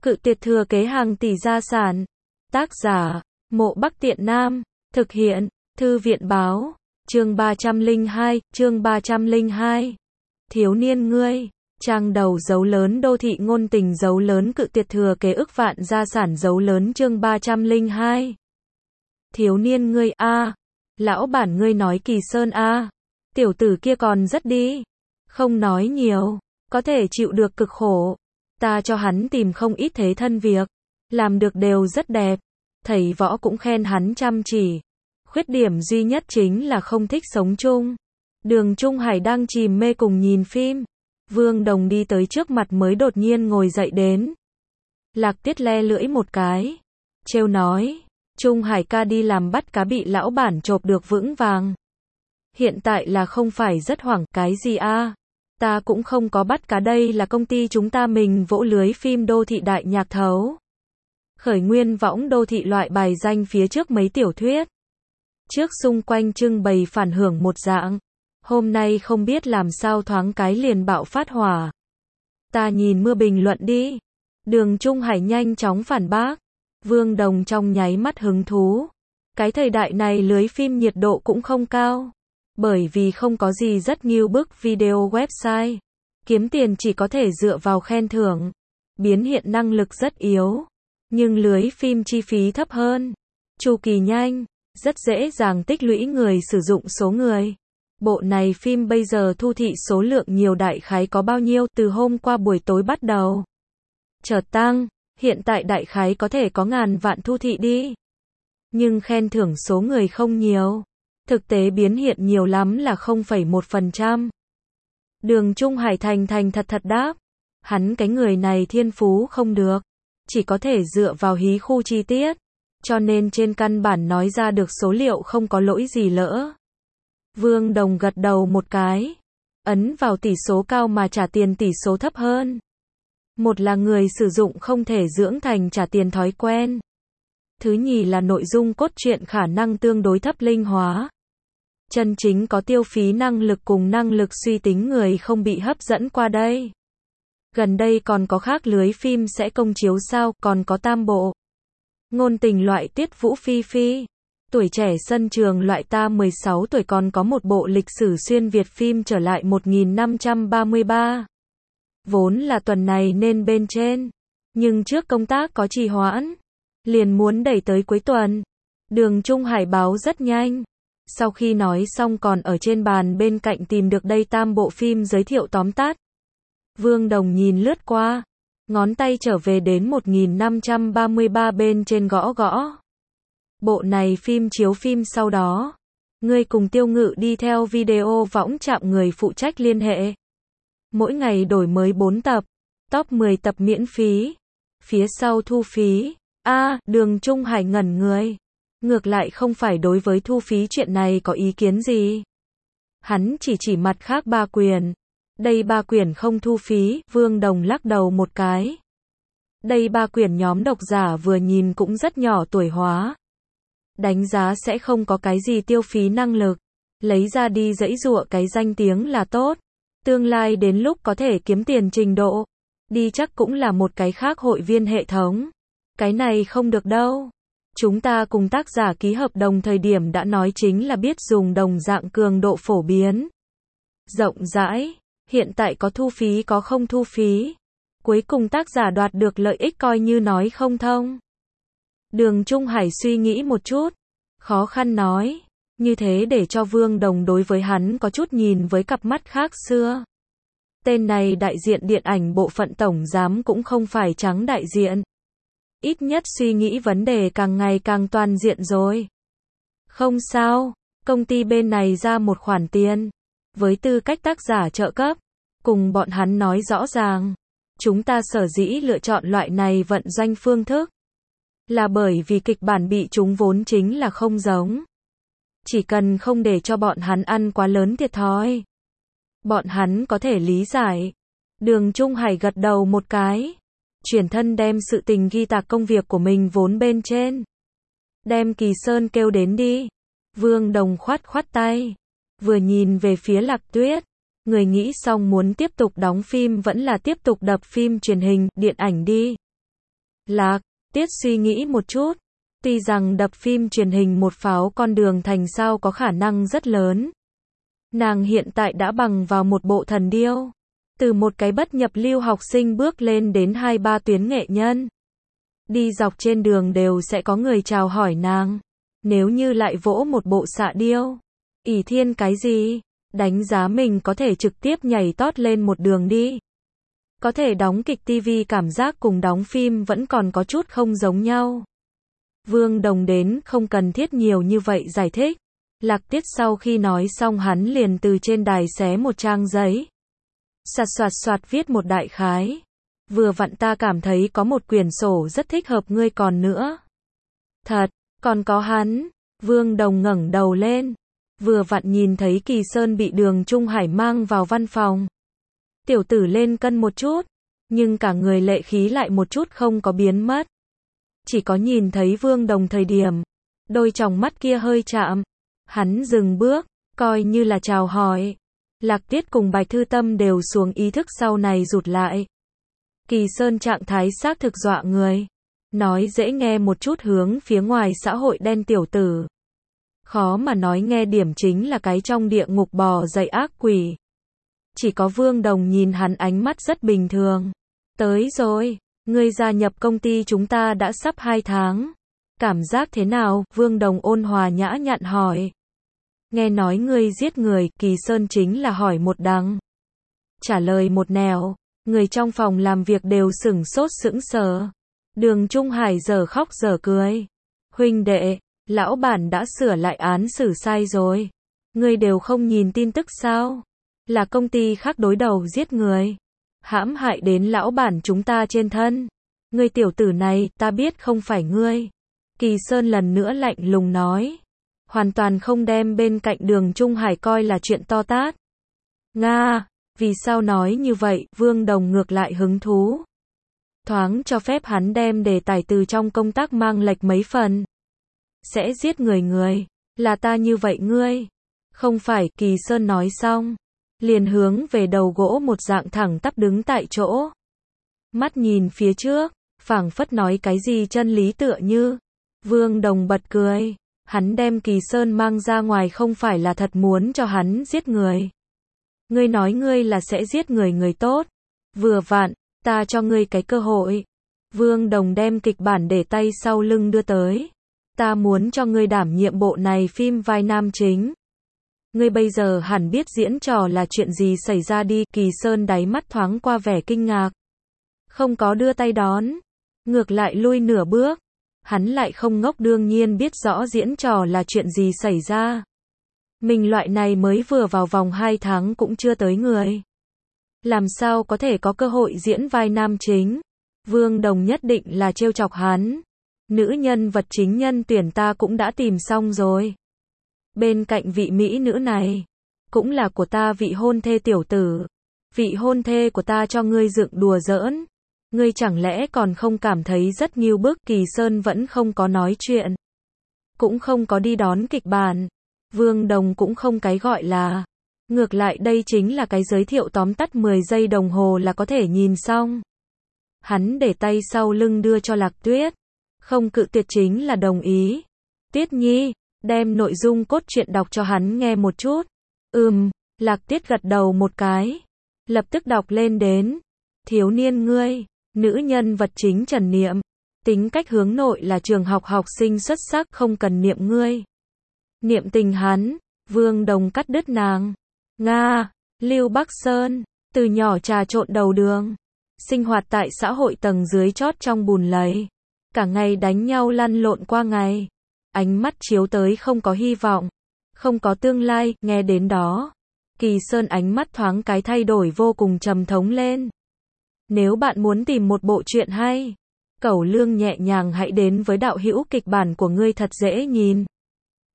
Cự tuyệt thừa kế hàng tỷ gia sản. Tác giả, Mộ Bắc Tiện Nam. Thực hiện, Thư viện báo. Chương 302. Thiếu niên ngươi. Trang đầu dấu lớn đô thị ngôn tình dấu lớn cự tuyệt thừa kế ức vạn gia sản dấu lớn chương 302. Thiếu niên ngươi a, lão bản ngươi nói Kỳ Sơn a, tiểu tử kia còn rất đi. Không nói nhiều, có thể chịu được cực khổ. Ta cho hắn tìm không ít thế thân việc, làm được đều rất đẹp. Thầy võ cũng khen hắn chăm chỉ. Khuyết điểm duy nhất chính là không thích sống chung. Đường Trung Hải đang chìm mê cùng nhìn phim. Vương Đồng đi tới trước mặt mới đột nhiên ngồi dậy đến. Lạc Tiết le lưỡi một cái, trêu nói, Trung Hải ca đi làm bắt cá bị lão bản chộp được vững vàng. Hiện tại là không phải rất hoảng, cái gì a? Ta cũng không có bắt cá, đây là công ty chúng ta mình vỗ lưới phim đô thị đại nhạc thấu. Khởi nguyên võng đô thị loại bài danh phía trước mấy tiểu thuyết. Trước xung quanh trưng bày phản hưởng một dạng. Hôm nay không biết làm sao thoáng cái liền bạo phát hỏa. Ta nhìn mưa bình luận đi. Đường Trung Hải nhanh chóng phản bác. Vương Đồng trong nháy mắt hứng thú. Cái thời đại này lưới phim nhiệt độ cũng không cao. Bởi vì không có gì rất nghiêu bức video website. Kiếm tiền chỉ có thể dựa vào khen thưởng. Biến hiện năng lực rất yếu. Nhưng lưới phim chi phí thấp hơn. Chu kỳ nhanh. Rất dễ dàng tích lũy người sử dụng số người. Bộ này phim bây giờ thu thị số lượng nhiều đại khái có bao nhiêu từ hôm qua buổi tối bắt đầu. Chợt tăng, hiện tại đại khái có thể có ngàn vạn thu thị đi. Nhưng khen thưởng số người không nhiều. Thực tế biến hiện nhiều lắm là 0,1%. Đường Trung Hải thành thật đáp. Hắn cái người này thiên phú không được. Chỉ có thể dựa vào hí khu chi tiết. Cho nên trên căn bản nói ra được số liệu không có lỗi gì lỡ. Vương Đồng gật đầu một cái. Ấn vào tỷ số cao mà trả tiền tỷ số thấp hơn. Một là người sử dụng không thể dưỡng thành trả tiền thói quen. Thứ nhì là nội dung cốt truyện khả năng tương đối thấp linh hóa. Chân chính có tiêu phí năng lực cùng năng lực suy tính người không bị hấp dẫn qua đây. Gần đây còn có khác lưới phim sẽ công chiếu sao, còn có tam bộ. Ngôn tình loại Tiết Vũ Phi Phi. Tuổi trẻ sân trường loại ta 16 tuổi còn có một bộ lịch sử xuyên Việt phim trở lại 1533. Vốn là tuần này nên bên trên. Nhưng trước công tác có trì hoãn. Liền muốn đẩy tới cuối tuần. Đường Trung Hải báo rất nhanh. Sau khi nói xong còn ở trên bàn bên cạnh tìm được đây tam bộ phim giới thiệu tóm tắt. Vương Đồng nhìn lướt qua. Ngón tay trở về đến 1533 bên trên gõ. Bộ này phim chiếu phim sau đó. Ngươi cùng Tiêu Ngự đi theo video võng chạm người phụ trách liên hệ. Mỗi ngày đổi mới 4 tập. Top 10 tập miễn phí. Phía sau thu phí. Đường Trung Hải ngẩn người. Ngược lại không phải đối với thu phí chuyện này có ý kiến gì. Hắn chỉ mặt khác 3 quyển. Đây 3 quyển không thu phí, Vương Đồng lắc đầu một cái. Đây 3 quyển nhóm độc giả vừa nhìn cũng rất nhỏ tuổi hóa. Đánh giá sẽ không có cái gì tiêu phí năng lực. Lấy ra đi giãy giụa cái danh tiếng là tốt. Tương lai đến lúc có thể kiếm tiền trình độ. Đi chắc cũng là một cái khác hội viên hệ thống. Cái này không được đâu. Chúng ta cùng tác giả ký hợp đồng thời điểm đã nói chính là biết dùng đồng dạng cường độ phổ biến. Rộng rãi. Hiện tại có thu phí có không thu phí. Cuối cùng tác giả đoạt được lợi ích coi như nói không thông. Đường Trung Hải suy nghĩ một chút. Khó khăn nói. Như thế để cho Vương Đồng đối với hắn có chút nhìn với cặp mắt khác xưa. Tên này đại diện điện ảnh bộ phận tổng giám cũng không phải trắng đại diện. Ít nhất suy nghĩ vấn đề càng ngày càng toàn diện rồi. Không sao. Công ty bên này ra một khoản tiền. Với tư cách tác giả trợ cấp. Cùng bọn hắn nói rõ ràng. Chúng ta sở dĩ lựa chọn loại này vận doanh phương thức. Là bởi vì kịch bản bị chúng vốn chính là không giống. Chỉ cần không để cho bọn hắn ăn quá lớn thiệt thòi. Bọn hắn có thể lý giải. Đường Trung Hải gật đầu một cái. Chuyển thân đem sự tình ghi tạc công việc của mình vốn bên trên. Đem Kỳ Sơn kêu đến đi. Vương Đồng khoát tay. Vừa nhìn về phía Lạc Tuyết. Người nghĩ xong muốn tiếp tục đóng phim vẫn là tiếp tục đập phim truyền hình, điện ảnh đi. Lạc Tiết suy nghĩ một chút. Tuy rằng đập phim truyền hình một pháo con đường thành sao có khả năng rất lớn. Nàng hiện tại đã bằng vào một bộ thần điêu. Từ một cái bất nhập lưu học sinh bước lên đến 2-3 tuyến nghệ nhân. Đi dọc trên đường đều sẽ có người chào hỏi nàng. Nếu như lại vỗ một bộ xạ điêu. Ỷ thiên cái gì? Đánh giá mình có thể trực tiếp nhảy tót lên một đường đi. Có thể đóng kịch TV cảm giác cùng đóng phim vẫn còn có chút không giống nhau. Vương Đồng đến không cần thiết nhiều như vậy giải thích. Lạc Tiết sau khi nói xong hắn liền từ trên đài xé một trang giấy. Sạt soạt soạt viết một đại khái. Vừa vặn ta cảm thấy có một quyển sổ rất thích hợp ngươi còn nữa. Thật, còn có hắn. Vương Đồng ngẩng đầu lên. Vừa vặn nhìn thấy Kỳ Sơn bị Đường Trung Hải mang vào văn phòng. Tiểu tử lên cân một chút. Nhưng cả người lệ khí lại một chút không có biến mất. Chỉ có nhìn thấy Vương Đồng thời điểm. Đôi tròng mắt kia hơi chạm. Hắn dừng bước, coi như là chào hỏi. Lạc Tiết cùng Bạch Thư Tâm đều xuống ý thức sau này rụt lại. Kỳ Sơn trạng thái xác thực dọa người. Nói dễ nghe một chút hướng phía ngoài xã hội đen tiểu tử. Khó mà nói nghe điểm chính là cái trong địa ngục bò dậy ác quỷ. Chỉ có Vương Đồng nhìn hắn ánh mắt rất bình thường. Tới rồi, ngươi gia nhập công ty chúng ta đã sắp 2 tháng. Cảm giác thế nào? Vương Đồng ôn hòa nhã nhặn hỏi. Nghe nói ngươi giết người, Kỳ Sơn chính là hỏi một đằng. Trả lời một nẻo, người trong phòng làm việc đều sửng sốt sững sờ. Đường Trung Hải giờ khóc giờ cười. Huynh đệ, lão bản đã sửa lại án xử sai rồi. Ngươi đều không nhìn tin tức sao? Là công ty khác đối đầu giết người. Hãm hại đến lão bản chúng ta trên thân. Ngươi tiểu tử này, ta biết không phải ngươi. Kỳ Sơn lần nữa lạnh lùng nói. Hoàn toàn không đem bên cạnh Đường Trung Hải coi là chuyện to tát. Nga, vì sao nói như vậy? Vương Đồng ngược lại hứng thú. Thoáng cho phép hắn đem đề tài từ trong công tác mang lệch mấy phần. Sẽ giết người, là ta như vậy ngươi. Không phải, Kỳ Sơn nói xong. Liền hướng về đầu gỗ một dạng thẳng tắp đứng tại chỗ. Mắt nhìn phía trước, phảng phất nói cái gì chân lý tựa như. Vương Đồng bật cười. Hắn đem Kỳ Sơn mang ra ngoài không phải là thật muốn cho hắn giết người. Ngươi nói ngươi là sẽ giết người tốt. Vừa vặn, ta cho ngươi cái cơ hội. Vương Đồng đem kịch bản để tay sau lưng đưa tới. Ta muốn cho ngươi đảm nhiệm bộ này phim vai nam chính. Ngươi bây giờ hẳn biết diễn trò là chuyện gì xảy ra đi. Kỳ Sơn đáy mắt thoáng qua vẻ kinh ngạc. Không có đưa tay đón. Ngược lại lui nửa bước. Hắn lại không ngốc đương nhiên biết rõ diễn trò là chuyện gì xảy ra. Mình loại này mới vừa vào vòng 2 tháng cũng chưa tới người. Làm sao có thể có cơ hội diễn vai nam chính? Vương Đồng nhất định là trêu chọc hắn. Nữ nhân vật chính nhân tuyển ta cũng đã tìm xong rồi. Bên cạnh vị mỹ nữ này, cũng là của ta vị hôn thê tiểu tử. Vị hôn thê của ta cho ngươi dựng đùa giỡn. Ngươi chẳng lẽ còn không cảm thấy rất ngưu bức? Kỳ Sơn vẫn không có nói chuyện. Cũng không có đi đón kịch bản. Vương Đồng cũng không cái gọi là. Ngược lại đây chính là cái giới thiệu tóm tắt 10 giây đồng hồ là có thể nhìn xong. Hắn để tay sau lưng đưa cho Lạc Tuyết. Không cự tuyệt chính là đồng ý. Tuyết Nhi, đem nội dung cốt truyện đọc cho hắn nghe một chút. Lạc Tuyết gật đầu một cái. Lập tức đọc lên đến. Thiếu niên ngươi. Nữ nhân vật chính Trần Niệm. Tính cách hướng nội là trường học học sinh xuất sắc không cần niệm ngươi. Niệm tình hắn. Vương Đồng cắt đứt nàng. Nga, Lưu Bắc Sơn. Từ nhỏ trà trộn đầu đường. Sinh hoạt tại xã hội tầng dưới chót trong bùn lầy. Cả ngày đánh nhau lăn lộn qua ngày. Ánh mắt chiếu tới không có hy vọng. Không có tương lai, nghe đến đó. Kỳ Sơn ánh mắt thoáng cái thay đổi vô cùng trầm thống lên. Nếu bạn muốn tìm một bộ truyện hay, Cẩu Lương nhẹ nhàng hãy đến với đạo hữu kịch bản của ngươi thật dễ nhìn.